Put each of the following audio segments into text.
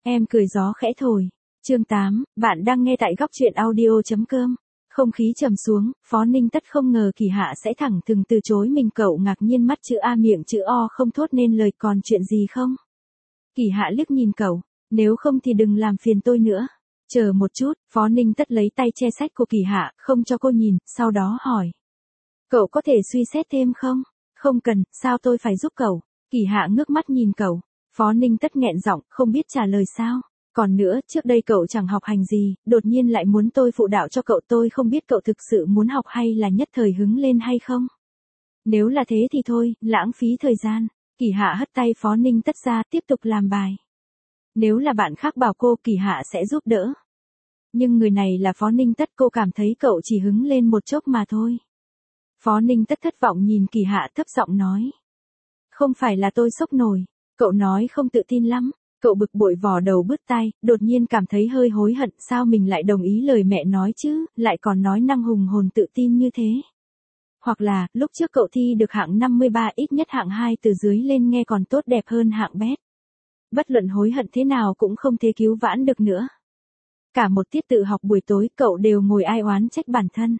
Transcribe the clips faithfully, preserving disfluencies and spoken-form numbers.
Em cười gió khẽ thổi. Chương tám, bạn đang nghe tại góc truyện audio.com. Không khí trầm xuống, Phó Ninh Tất không ngờ Kỳ Hạ sẽ thẳng thừng từ chối mình. Cậu ngạc nhiên mắt chữ A miệng chữ O không thốt nên lời. Còn chuyện gì không? Kỳ Hạ liếc nhìn cậu. Nếu không thì đừng làm phiền tôi nữa. Chờ một chút, Phó Ninh Tất lấy tay che sách của Kỳ Hạ, không cho cô nhìn, sau đó hỏi. Cậu có thể suy xét thêm không? Không cần, sao tôi phải giúp cậu? Kỳ Hạ ngước mắt nhìn cậu. Phó Ninh Tất nghẹn giọng, không biết trả lời sao. Còn nữa, trước đây cậu chẳng học hành gì, đột nhiên lại muốn tôi phụ đạo cho cậu. Tôi không biết cậu thực sự muốn học hay là nhất thời hứng lên hay không. Nếu là thế thì thôi, lãng phí thời gian. Kỳ Hạ hất tay Phó Ninh Tất ra, tiếp tục làm bài. Nếu là bạn khác bảo cô, Kỳ Hạ sẽ giúp đỡ. Nhưng người này là Phó Ninh Tất, cô cảm thấy cậu chỉ hứng lên một chốc mà thôi. Phó Ninh Tất thất vọng nhìn Kỳ Hạ, thấp giọng nói. Không phải là tôi sốc nổi. Cậu nói không tự tin lắm. Cậu bực bội vò đầu bứt tai, đột nhiên cảm thấy hơi hối hận. Sao mình lại đồng ý lời mẹ nói chứ, lại còn nói năng hùng hồn tự tin như thế. Hoặc là, lúc trước cậu thi được hạng năm mươi ba, ít nhất hạng hai từ dưới lên nghe còn tốt đẹp hơn hạng bét. Bất luận hối hận thế nào cũng không thể cứu vãn được nữa. Cả một tiết tự học buổi tối cậu đều ngồi ai oán trách bản thân.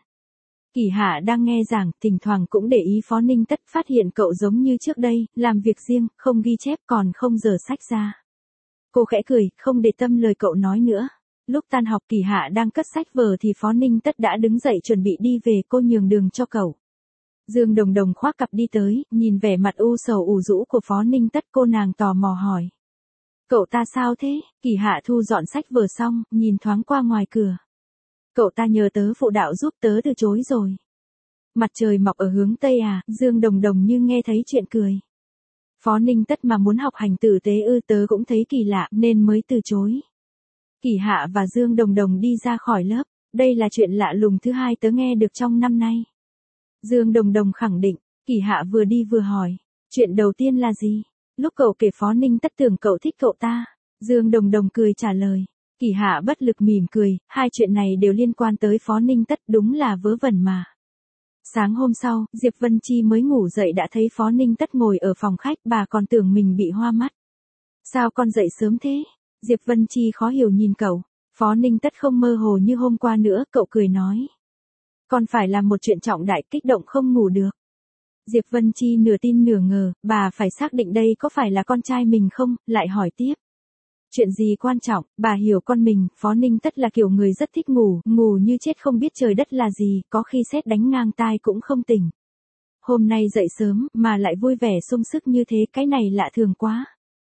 Kỳ Hạ đang nghe giảng, thỉnh thoảng cũng để ý Phó Ninh Tất, phát hiện cậu giống như trước đây, làm việc riêng, không ghi chép còn không dở sách ra. Cô khẽ cười, không để tâm lời cậu nói nữa. Lúc tan học Kỳ Hạ đang cất sách vở thì Phó Ninh Tất đã đứng dậy chuẩn bị đi về, cô nhường đường cho cậu. Dương Đồng Đồng khoác cặp đi tới, nhìn vẻ mặt u sầu ủ rũ của Phó Ninh Tất, cô nàng tò mò hỏi. Cậu ta sao thế? Kỳ Hạ thu dọn sách vở xong, nhìn thoáng qua ngoài cửa. Cậu ta nhờ tớ phụ đạo giúp, tớ từ chối rồi. Mặt trời mọc ở hướng Tây à? Dương Đồng Đồng như nghe thấy chuyện cười. Phó Ninh Tất mà muốn học hành tử tế ư? Tớ cũng thấy kỳ lạ nên mới từ chối. Kỳ Hạ và Dương Đồng Đồng đi ra khỏi lớp. Đây là chuyện lạ lùng thứ hai tớ nghe được trong năm nay. Dương Đồng Đồng khẳng định. Kỳ Hạ vừa đi vừa hỏi. Chuyện đầu tiên là gì? Lúc cậu kể Phó Ninh Tất tưởng cậu thích cậu ta. Dương Đồng Đồng cười trả lời. Kỳ Hạ bất lực mỉm cười, hai chuyện này đều liên quan tới Phó Ninh Tất, đúng là vớ vẩn mà. Sáng hôm sau, Diệp Vân Chi mới ngủ dậy đã thấy Phó Ninh Tất ngồi ở phòng khách, bà còn tưởng mình bị hoa mắt. Sao con dậy sớm thế? Diệp Vân Chi khó hiểu nhìn cậu. Phó Ninh Tất không mơ hồ như hôm qua nữa, cậu cười nói. Còn phải làm một chuyện trọng đại, kích động không ngủ được. Diệp Vân Chi nửa tin nửa ngờ, bà phải xác định đây có phải là con trai mình không, lại hỏi tiếp. Chuyện gì quan trọng, bà hiểu con mình. Phó Ninh Tất là kiểu người rất thích ngủ, ngủ như chết không biết trời đất là gì, có khi sét đánh ngang tai cũng không tỉnh. Hôm nay dậy sớm, mà lại vui vẻ sung sức như thế, cái này lạ thường quá.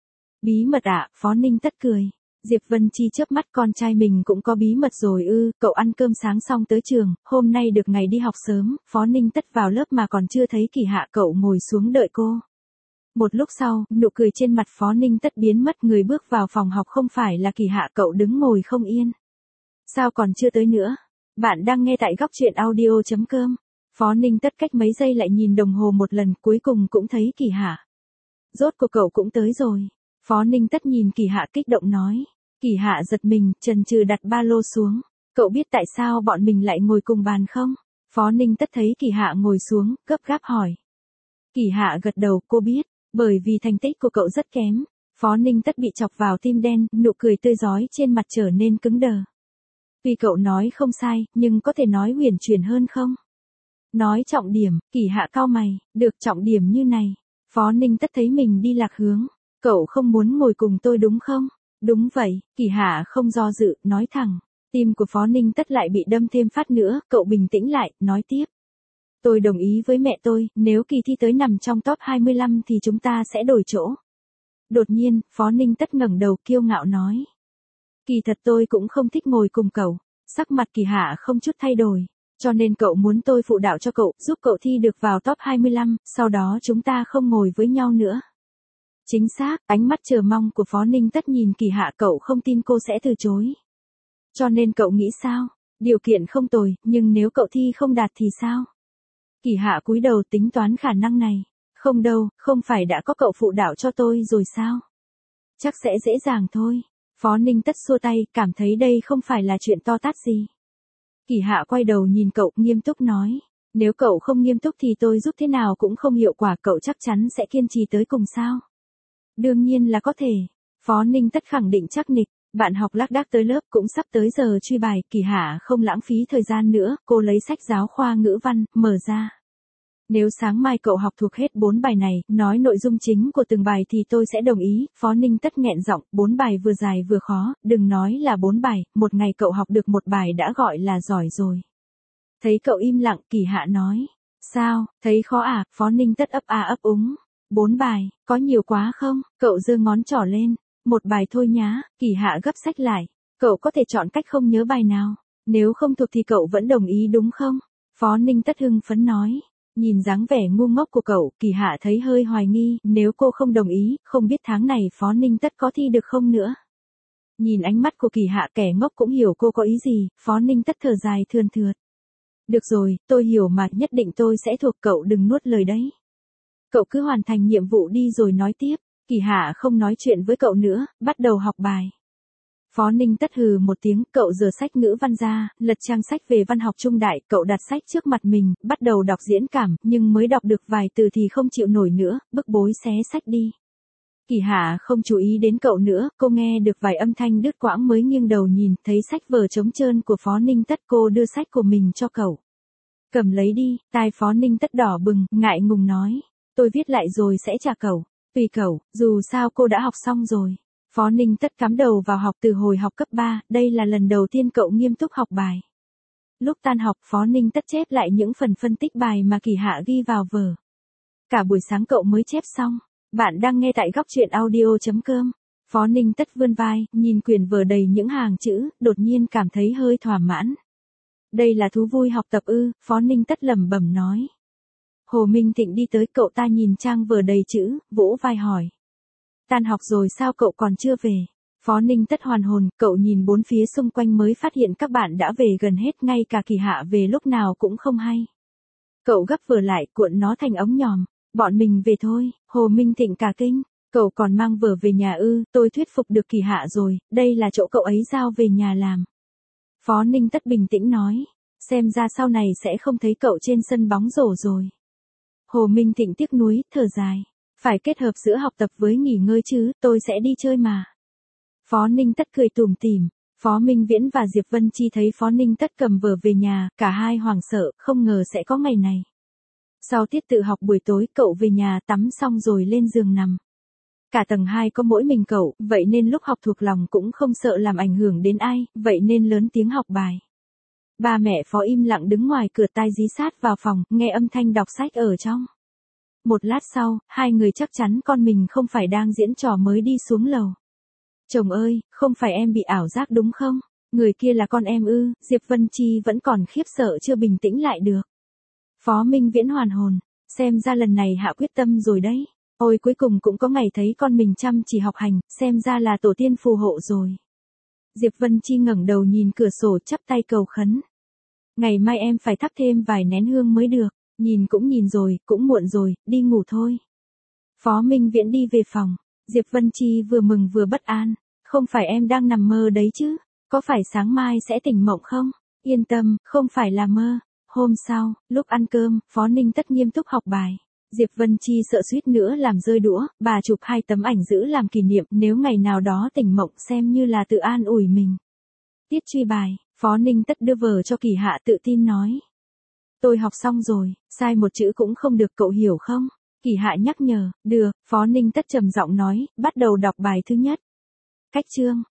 Bí mật ạ? Phó Ninh Tất cười. Diệp Vân Chi chớp mắt, con trai mình cũng có bí mật rồi ư? Cậu ăn cơm sáng xong tới trường, hôm nay được ngày đi học sớm, Phó Ninh Tất vào lớp mà còn chưa thấy Kỳ Hạ, cậu ngồi xuống đợi cô. Một lúc sau, nụ cười trên mặt Phó Ninh Tất biến mất, người bước vào phòng học không phải là Kỳ Hạ, cậu đứng ngồi không yên. Sao còn chưa tới nữa? Bạn đang nghe tại góc truyện audio.com. Phó Ninh Tất cách mấy giây lại nhìn đồng hồ một lần, cuối cùng cũng thấy Kỳ Hạ. Rốt cuộc cậu cũng tới rồi. Phó Ninh Tất nhìn Kỳ Hạ kích động nói. Kỳ Hạ giật mình, chần chừ đặt ba lô xuống. Cậu biết tại sao bọn mình lại ngồi cùng bàn không? Phó Ninh Tất thấy Kỳ Hạ ngồi xuống, gấp gáp hỏi. Kỳ Hạ gật đầu, cô biết. Bởi vì thành tích của cậu rất kém. Phó Ninh Tất bị chọc vào tim đen, nụ cười tươi rói trên mặt trở nên cứng đờ. Vì cậu nói không sai, nhưng có thể nói huyền chuyển hơn không? Nói trọng điểm. Kỳ Hạ cau mày. Được, trọng điểm như này. Phó Ninh Tất thấy mình đi lạc hướng. Cậu không muốn ngồi cùng tôi đúng không? Đúng vậy. Kỳ Hạ không do dự, nói thẳng. Tim của Phó Ninh Tất lại bị đâm thêm phát nữa, cậu bình tĩnh lại, nói tiếp. Tôi đồng ý với mẹ tôi, nếu kỳ thi tới nằm trong top hai mươi lăm thì chúng ta sẽ đổi chỗ. Đột nhiên, Phó Ninh Tất ngẩng đầu kiêu ngạo nói. Kỳ thật tôi cũng không thích ngồi cùng cậu. Sắc mặt Kỳ Hạ không chút thay đổi. Cho nên cậu muốn tôi phụ đạo cho cậu, giúp cậu thi được vào top hai mươi lăm, sau đó chúng ta không ngồi với nhau nữa. Chính xác, ánh mắt chờ mong của Phó Ninh Tất nhìn Kỳ Hạ, cậu không tin cô sẽ từ chối. Cho nên cậu nghĩ sao? Điều kiện không tồi, nhưng nếu cậu thi không đạt thì sao? Kỳ Hạ cúi đầu tính toán khả năng này. Không đâu, không phải đã có cậu phụ đạo cho tôi rồi sao? Chắc sẽ dễ dàng thôi. Phó Ninh Tất xua tay, cảm thấy đây không phải là chuyện to tát gì. Kỳ Hạ quay đầu nhìn cậu, nghiêm túc nói. Nếu cậu không nghiêm túc thì tôi giúp thế nào cũng không hiệu quả, cậu chắc chắn sẽ kiên trì tới cùng sao? Đương nhiên là có thể. Phó Ninh Tất khẳng định chắc nịch, bạn học lác đác tới lớp cũng sắp tới giờ truy bài, Kỳ Hạ không lãng phí thời gian nữa, cô lấy sách giáo khoa ngữ văn, mở ra. Nếu sáng mai cậu học thuộc hết bốn bài này, nói nội dung chính của từng bài thì tôi sẽ đồng ý, Phó Ninh Tất nghẹn giọng, bốn bài vừa dài vừa khó, đừng nói là bốn bài, một ngày cậu học được một bài đã gọi là giỏi rồi. Thấy cậu im lặng, Kỳ Hạ nói, sao, thấy khó à, Phó Ninh Tất ấp a ấp úng, bốn bài, có nhiều quá không, cậu giơ ngón trỏ lên, một bài thôi nhá, Kỳ Hạ gấp sách lại, cậu có thể chọn cách không nhớ bài nào, nếu không thuộc thì cậu vẫn đồng ý đúng không? Phó Ninh Tất hưng phấn nói. Nhìn dáng vẻ ngu ngốc của cậu, Kỳ Hạ thấy hơi hoài nghi, nếu cô không đồng ý, không biết tháng này Phó Ninh Tất có thi được không nữa. Nhìn ánh mắt của Kỳ Hạ, kẻ ngốc cũng hiểu cô có ý gì, Phó Ninh Tất thở dài thườn thượt. Được rồi, tôi hiểu mà, nhất định tôi sẽ thuộc, cậu đừng nuốt lời đấy. Cậu cứ hoàn thành nhiệm vụ đi rồi nói tiếp, Kỳ Hạ không nói chuyện với cậu nữa, bắt đầu học bài. Phó Ninh Tất hừ một tiếng, cậu giở sách ngữ văn ra, lật trang sách về văn học trung đại, cậu đặt sách trước mặt mình, bắt đầu đọc diễn cảm, nhưng mới đọc được vài từ thì không chịu nổi nữa, bức bối xé sách đi. Kỳ Hạ không chú ý đến cậu nữa, cô nghe được vài âm thanh đứt quãng mới nghiêng đầu nhìn, thấy sách vở trống trơn của Phó Ninh Tất, cô đưa sách của mình cho cậu. Cầm lấy đi, tai Phó Ninh Tất đỏ bừng, ngại ngùng nói, tôi viết lại rồi sẽ trả cậu, tùy cậu, dù sao cô đã học xong rồi. Phó Ninh Tất cắm đầu vào học từ hồi học cấp ba, đây là lần đầu tiên cậu nghiêm túc học bài. Lúc tan học, Phó Ninh Tất chép lại những phần phân tích bài mà Kỳ Hạ ghi vào vở. Cả buổi sáng cậu mới chép xong. Bạn đang nghe tại góc truyện audio chấm com. Phó Ninh Tất vươn vai, nhìn quyển vở đầy những hàng chữ, đột nhiên cảm thấy hơi thỏa mãn. Đây là thú vui học tập ư, Phó Ninh Tất lẩm bẩm nói. Hồ Minh Thịnh đi tới, cậu ta nhìn trang vở đầy chữ, vỗ vai hỏi. Tan học rồi sao cậu còn chưa về? Phó Ninh Tất hoàn hồn, cậu nhìn bốn phía xung quanh mới phát hiện các bạn đã về gần hết, ngay cả Kỳ Hạ về lúc nào cũng không hay. Cậu gấp vở lại, cuộn nó thành ống nhòm. Bọn mình về thôi, Hồ Minh Thịnh cả kinh. Cậu còn mang vở về nhà ư, tôi thuyết phục được Kỳ Hạ rồi, đây là chỗ cậu ấy giao về nhà làm. Phó Ninh Tất bình tĩnh nói, xem ra sau này sẽ không thấy cậu trên sân bóng rổ rồi. Hồ Minh Thịnh tiếc nuối, thở dài. Phải kết hợp giữa học tập với nghỉ ngơi chứ, tôi sẽ đi chơi mà. Phó Ninh Tất cười tủm tỉm. Phó Minh Viễn và Diệp Vân Chi thấy Phó Ninh Tất cầm vở về nhà, cả hai hoảng sợ, không ngờ sẽ có ngày này. Sau tiết tự học buổi tối, cậu về nhà tắm xong rồi lên giường nằm. Cả tầng hai có mỗi mình cậu, vậy nên lúc học thuộc lòng cũng không sợ làm ảnh hưởng đến ai, vậy nên lớn tiếng học bài. Ba mẹ Phó im lặng đứng ngoài cửa, tai dí sát vào phòng, nghe âm thanh đọc sách ở trong. Một lát sau, hai người chắc chắn con mình không phải đang diễn trò mới đi xuống lầu. Chồng ơi, không phải em bị ảo giác đúng không? Người kia là con em ư? Diệp Vân Chi vẫn còn khiếp sợ chưa bình tĩnh lại được. Phó Minh Viễn hoàn hồn, xem ra lần này Hạ quyết tâm rồi đấy. Ôi cuối cùng cũng có ngày thấy con mình chăm chỉ học hành, xem ra là tổ tiên phù hộ rồi. Diệp Vân Chi ngẩng đầu nhìn cửa sổ, chắp tay cầu khấn. Ngày mai em phải thắp thêm vài nén hương mới được. Nhìn cũng nhìn rồi, cũng muộn rồi, đi ngủ thôi. Phó Minh Viễn đi về phòng. Diệp Vân Chi vừa mừng vừa bất an. Không phải em đang nằm mơ đấy chứ? Có phải sáng mai sẽ tỉnh mộng không? Yên tâm, không phải là mơ. Hôm sau, lúc ăn cơm, Phó Ninh Tất nghiêm túc học bài. Diệp Vân Chi sợ suýt nữa làm rơi đũa, bà chụp hai tấm ảnh giữ làm kỷ niệm, nếu ngày nào đó tỉnh mộng xem như là tự an ủi mình. Tiết truy bài, Phó Ninh Tất đưa vở cho Kỳ Hạ tự tin nói. Tôi học xong rồi, sai một chữ cũng không được, cậu hiểu không? Kỳ Hạ nhắc nhở, được, Phó Ninh Tất trầm giọng nói, bắt đầu đọc bài thứ nhất. Cách chương,